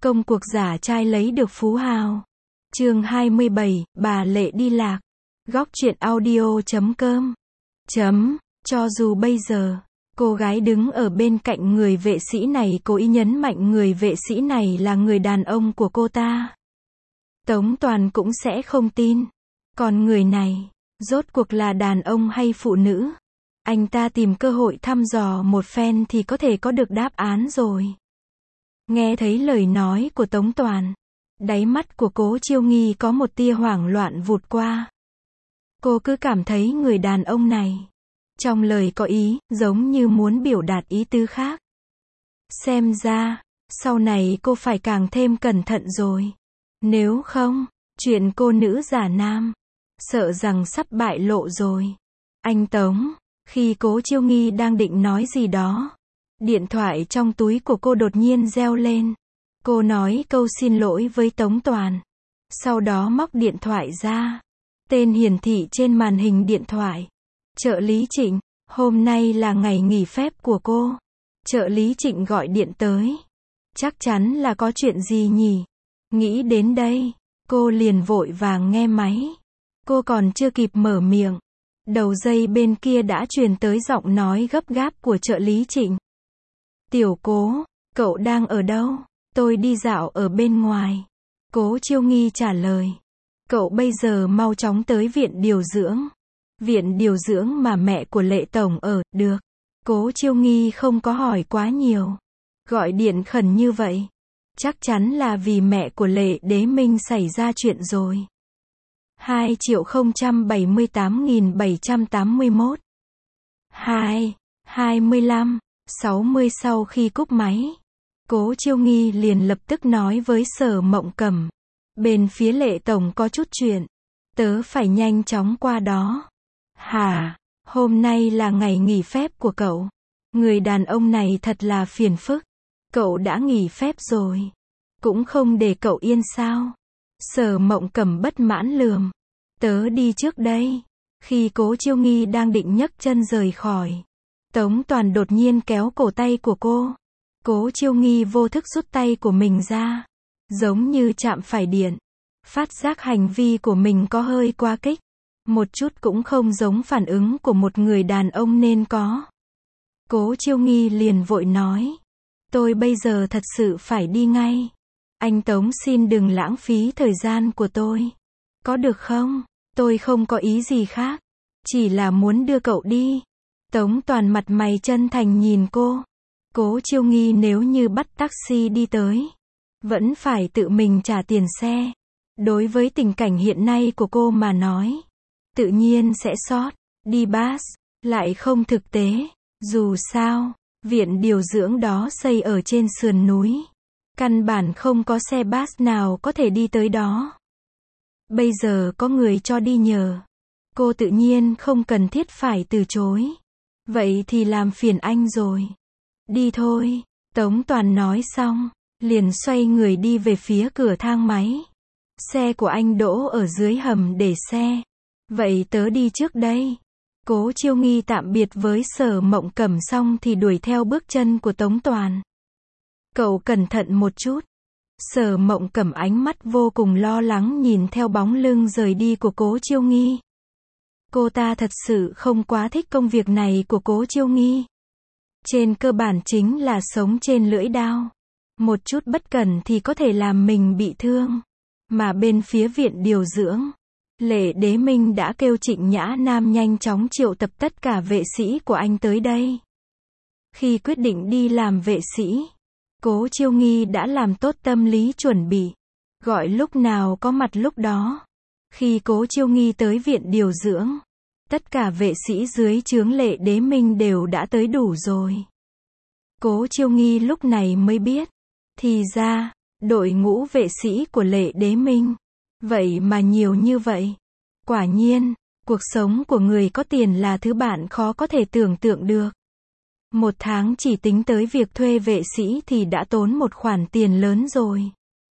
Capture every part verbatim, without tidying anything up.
Công cuộc giả trai lấy được phú hào. Chương hai mươi bảy, bà Lệ đi lạc. Góc truyện audio chấm com. Chấm, cho dù bây giờ, cô gái đứng ở bên cạnh người vệ sĩ này cố ý nhấn mạnh người vệ sĩ này là người đàn ông của cô ta. Tống Toàn cũng sẽ không tin. Còn người này, rốt cuộc là đàn ông hay phụ nữ? Anh ta tìm cơ hội thăm dò một phen thì có thể có được đáp án rồi. Nghe thấy lời nói của Tống Toàn, đáy mắt của Cố Chiêu Nghi có một tia hoảng loạn vụt qua. Cô cứ cảm thấy người đàn ông này, trong lời có ý, giống như muốn biểu đạt ý tứ khác. Xem ra, sau này cô phải càng thêm cẩn thận rồi. Nếu không, chuyện cô nữ giả nam, sợ rằng sắp bại lộ rồi. Anh Tống, khi Cố Chiêu Nghi đang định nói gì đó, điện thoại trong túi của cô đột nhiên reo lên. Cô nói câu xin lỗi với Tống Toàn. Sau đó móc điện thoại ra. Tên hiển thị trên màn hình điện thoại. Trợ lý Trịnh, hôm nay là ngày nghỉ phép của cô. Trợ lý Trịnh gọi điện tới. Chắc chắn là có chuyện gì nhỉ? Nghĩ đến đây, cô liền vội vàng nghe máy. Cô còn chưa kịp mở miệng, đầu dây bên kia đã truyền tới giọng nói gấp gáp của trợ lý Trịnh. Tiểu Cố, cậu đang ở đâu? Tôi đi dạo ở bên ngoài. Cố Chiêu Nghi trả lời. Cậu bây giờ mau chóng tới viện điều dưỡng. Viện điều dưỡng mà mẹ của Lệ Tổng ở, được. Cố Chiêu Nghi không có hỏi quá nhiều. Gọi điện khẩn như vậy, chắc chắn là vì mẹ của Lệ Đế Minh xảy ra chuyện rồi. hai triệu không trăm bảy mươi tám nghìn bảy trăm tám mươi mốt. hai, hai mươi lăm, sáu mươi sau khi cúp máy. Cố Chiêu Nghi liền lập tức nói với Sở Mộng Cẩm. Bên phía Lệ Tổng có chút chuyện. Tớ phải nhanh chóng qua đó. Hả? Hôm nay là ngày nghỉ phép của cậu. Người đàn ông này thật là phiền phức. Cậu đã nghỉ phép rồi, cũng không để cậu yên sao? Sở Mộng Cẩm bất mãn lườm. Tớ đi trước đây. Khi Cố Chiêu Nghi đang định nhấc chân rời khỏi, Tống Toàn đột nhiên kéo cổ tay của cô. Cố Chiêu Nghi vô thức rút tay của mình ra, giống như chạm phải điện. Phát giác hành vi của mình có hơi quá kích, một chút cũng không giống phản ứng của một người đàn ông nên có. Cố Chiêu Nghi liền vội nói. Tôi bây giờ thật sự phải đi ngay. Anh Tống xin đừng lãng phí thời gian của tôi. Có được không? Tôi không có ý gì khác. Chỉ là muốn đưa cậu đi. Tống Toàn mặt mày chân thành nhìn cô. Cố Chiêu Nghi nếu như bắt taxi đi tới, vẫn phải tự mình trả tiền xe. Đối với tình cảnh hiện nay của cô mà nói, tự nhiên sẽ sót. Đi bus, lại không thực tế. Dù sao, viện điều dưỡng đó xây ở trên sườn núi. Căn bản không có xe bus nào có thể đi tới đó. Bây giờ có người cho đi nhờ. Cô tự nhiên không cần thiết phải từ chối. Vậy thì làm phiền anh rồi. Đi thôi. Tống Toàn nói xong, liền xoay người đi về phía cửa thang máy. Xe của anh đỗ ở dưới hầm để xe. Vậy tớ đi trước đây. Cố Chiêu Nghi tạm biệt với Sở Mộng Cẩm xong thì đuổi theo bước chân của Tống Toàn. Cậu cẩn thận một chút. Sở Mộng Cẩm ánh mắt vô cùng lo lắng nhìn theo bóng lưng rời đi của Cố Chiêu Nghi. Cô ta thật sự không quá thích công việc này của Cố Chiêu Nghi. Trên cơ bản chính là sống trên lưỡi đao. Một chút bất cẩn thì có thể làm mình bị thương. Mà bên phía viện điều dưỡng, Lệ Đế Minh đã kêu Trịnh Nhã Nam nhanh chóng triệu tập tất cả vệ sĩ của anh tới đây. Khi quyết định đi làm vệ sĩ, Cố Chiêu Nghi đã làm tốt tâm lý chuẩn bị. Gọi lúc nào có mặt lúc đó. Khi Cố Chiêu Nghi tới viện điều dưỡng, tất cả vệ sĩ dưới trướng Lệ Đế Minh đều đã tới đủ rồi. Cố Chiêu Nghi lúc này mới biết, thì ra, đội ngũ vệ sĩ của Lệ Đế Minh, vậy mà nhiều như vậy. Quả nhiên, cuộc sống của người có tiền là thứ bạn khó có thể tưởng tượng được. Một tháng chỉ tính tới việc thuê vệ sĩ thì đã tốn một khoản tiền lớn rồi.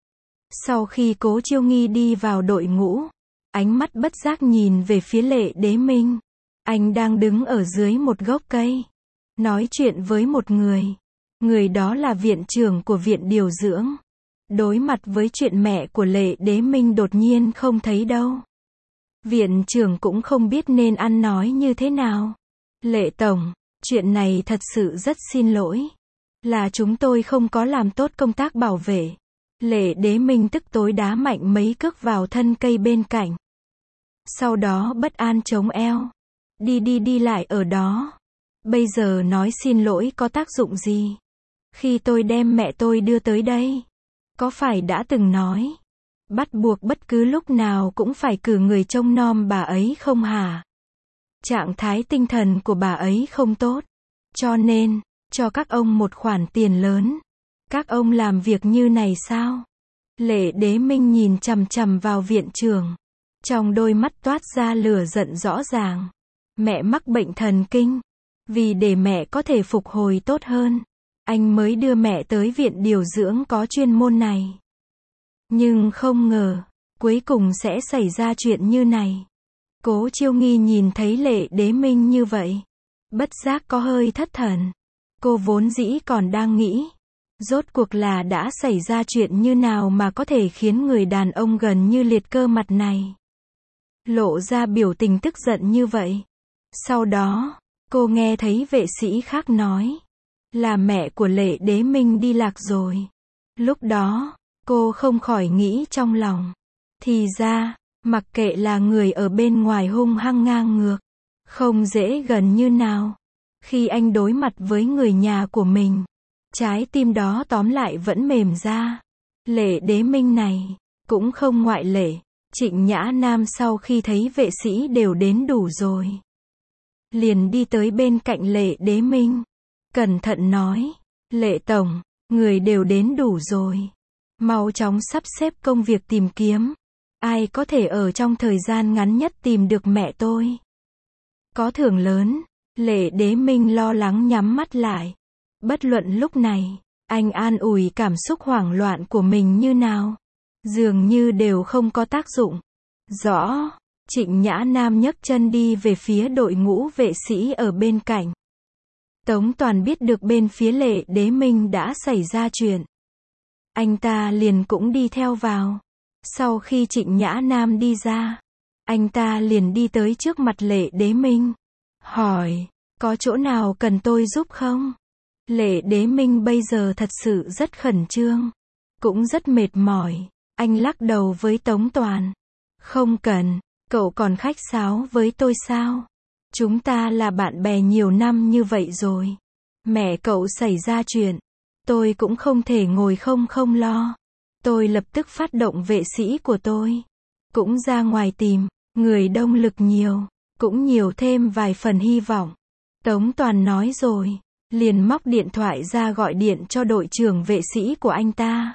Sau khi Cố Chiêu Nghi đi vào đội ngũ, ánh mắt bất giác nhìn về phía Lệ Đế Minh. Anh đang đứng ở dưới một gốc cây, nói chuyện với một người. Người đó là viện trưởng của viện điều dưỡng. đối mặt với chuyện mẹ của Lệ Đế Minh đột nhiên không thấy đâu. Viện trưởng cũng không biết nên ăn nói như thế nào. Lệ tổng, chuyện này thật sự rất xin lỗi. Là chúng tôi không có làm tốt công tác bảo vệ. Lệ Đế Minh tức tối đá mạnh mấy cước vào thân cây bên cạnh. Sau đó bất an chống eo. Đi đi đi lại ở đó. Bây giờ nói xin lỗi có tác dụng gì? Khi tôi đem mẹ tôi đưa tới đây, có phải đã từng nói, bắt buộc bất cứ lúc nào cũng phải cử người trông nom bà ấy không hả? Trạng thái tinh thần của bà ấy không tốt. Cho nên, cho các ông một khoản tiền lớn. Các ông làm việc như này sao? Lệ Đế Minh nhìn chằm chằm vào viện trưởng. Trong đôi mắt toát ra lửa giận rõ ràng. Mẹ mắc bệnh thần kinh. Vì để mẹ có thể phục hồi tốt hơn, anh mới đưa mẹ tới viện điều dưỡng có chuyên môn này. Nhưng không ngờ, cuối cùng sẽ xảy ra chuyện như này. Cố Chiêu Nghi nhìn thấy Lệ Đế Minh như vậy, bất giác có hơi thất thần. Cô vốn dĩ còn đang nghĩ, rốt cuộc là đã xảy ra chuyện như nào mà có thể khiến người đàn ông gần như liệt cơ mặt này lộ ra biểu tình tức giận như vậy. Sau đó, cô nghe thấy vệ sĩ khác nói, là mẹ của Lệ Đế Minh đi lạc rồi. Lúc đó, cô không khỏi nghĩ trong lòng, thì ra, mặc kệ là người ở bên ngoài hung hăng ngang ngược, không dễ gần như nào, khi anh đối mặt với người nhà của mình, trái tim đó tóm lại vẫn mềm ra. Lệ Đế Minh này, cũng không ngoại lệ. Trịnh Nhã Nam sau khi thấy vệ sĩ đều đến đủ rồi, liền đi tới bên cạnh Lệ Đế Minh, cẩn thận nói, Lệ tổng, người đều đến đủ rồi. Mau chóng sắp xếp công việc tìm kiếm. Ai có thể ở trong thời gian ngắn nhất tìm được mẹ tôi? Có thưởng lớn. Lệ Đế Minh lo lắng nhắm mắt lại. Bất luận lúc này, anh an ủi cảm xúc hoảng loạn của mình như nào, dường như đều không có tác dụng. Rõ. Trịnh Nhã Nam nhấc chân đi về phía đội ngũ vệ sĩ ở bên cạnh. Tống Toàn biết được bên phía Lệ Đế Minh đã xảy ra chuyện. Anh ta liền cũng đi theo vào. Sau khi Trịnh Nhã Nam đi ra, anh ta liền đi tới trước mặt Lệ Đế Minh. Hỏi, có chỗ nào cần tôi giúp không? Lệ Đế Minh bây giờ thật sự rất khẩn trương, cũng rất mệt mỏi. Anh lắc đầu với Tống Toàn. Không cần, cậu còn khách sáo với tôi sao? Chúng ta là bạn bè nhiều năm như vậy rồi. Mẹ cậu xảy ra chuyện, tôi cũng không thể ngồi không không lo. Tôi lập tức phát động vệ sĩ của tôi, cũng ra ngoài tìm, người đông lực nhiều, cũng nhiều thêm vài phần hy vọng. Tống Toàn nói rồi, liền móc điện thoại ra gọi điện cho đội trưởng vệ sĩ của anh ta.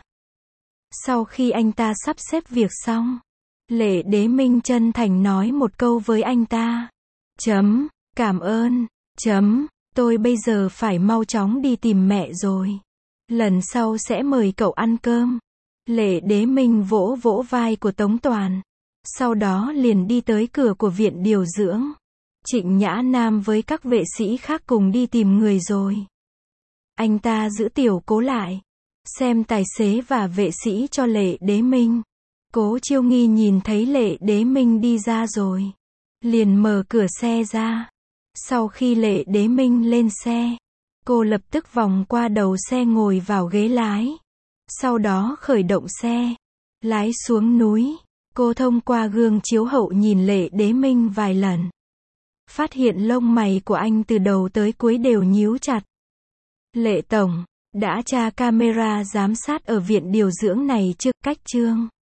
Sau khi anh ta sắp xếp việc xong, Lệ Đế Minh chân thành nói một câu với anh ta. Chấm, cảm ơn, chấm, tôi bây giờ phải mau chóng đi tìm mẹ rồi. Lần sau sẽ mời cậu ăn cơm. Lệ Đế Minh vỗ vỗ vai của Tống Toàn. Sau đó liền đi tới cửa của viện điều dưỡng. Trịnh Nhã Nam với các vệ sĩ khác cùng đi tìm người rồi. Anh ta giữ Tiểu Cố lại, xem tài xế và vệ sĩ cho Lệ Đế Minh. Cố Chiêu Nghi nhìn thấy Lệ Đế Minh đi ra rồi, liền mở cửa xe ra. Sau khi Lệ Đế Minh lên xe, cô lập tức vòng qua đầu xe ngồi vào ghế lái. Sau đó khởi động xe, lái xuống núi. Cô thông qua gương chiếu hậu nhìn Lệ Đế Minh vài lần. Phát hiện lông mày của anh từ đầu tới cuối đều nhíu chặt. Lệ tổng, đã tra camera giám sát ở viện điều dưỡng này chưa? Cách chương